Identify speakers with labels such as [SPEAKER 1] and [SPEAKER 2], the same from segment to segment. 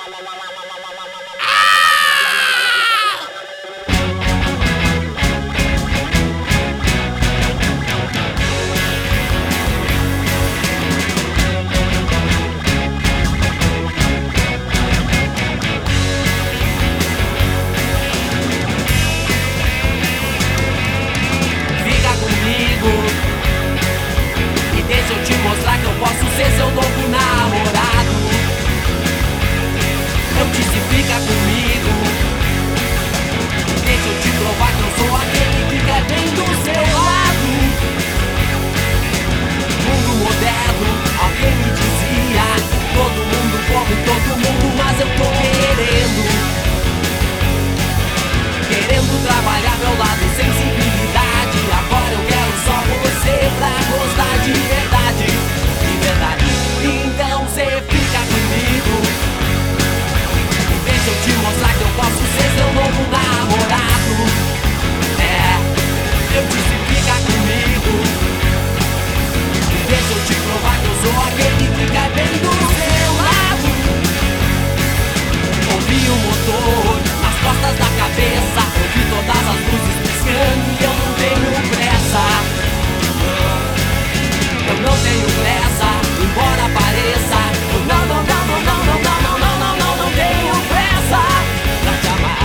[SPEAKER 1] Ser seu novo namorado. Eu disse fica comigo, deixa eu te provar que eu sou aquele que quer bem do seu lado. Mundo moderno, alguém me dizia, todo mundo come todo mundo, mas eu tô querendo trabalhar meu lado, sensibilidade. Agora eu quero só você pra gostar de verdade. Então cê fica comigo e deixa eu te mostrar que eu posso ser seu novo namorado. Eu disse fica comigo e deixa eu te provar que eu sou aquele que quer bem do seu lado. Ouvi o motor nas costas da cabeça, ouvi todas as luzes piscando e eu não tenho pressa. Eu não tenho pressa, embora pareça. Eu não tenho pressa pra te amar.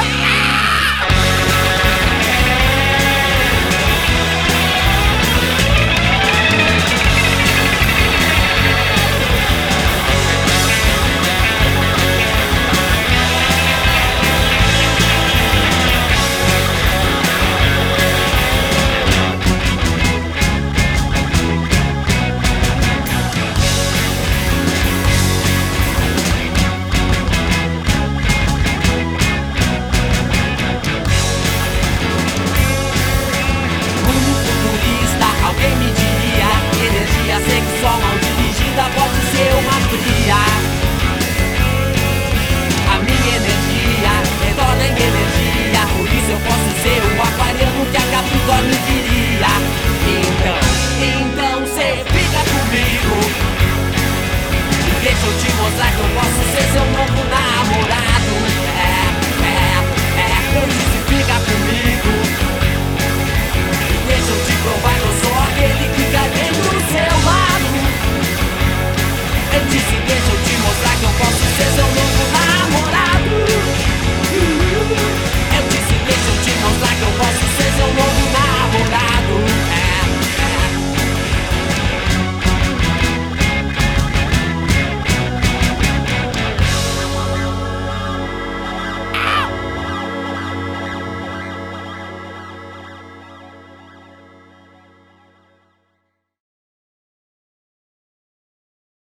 [SPEAKER 1] Alguém me diria, energia sexual mal dirigida pode ser uma fria. A minha energia retorna em energia, por isso eu posso ser o aquariano que a Capricórnio queria. Então cê fica comigo e deixa eu te mostrar que eu posso ser seu novo namorado. Eu disse fica comigo, deixa eu te provar que eu sou aquele que quer bem do seu lado. Eu disse deixa eu te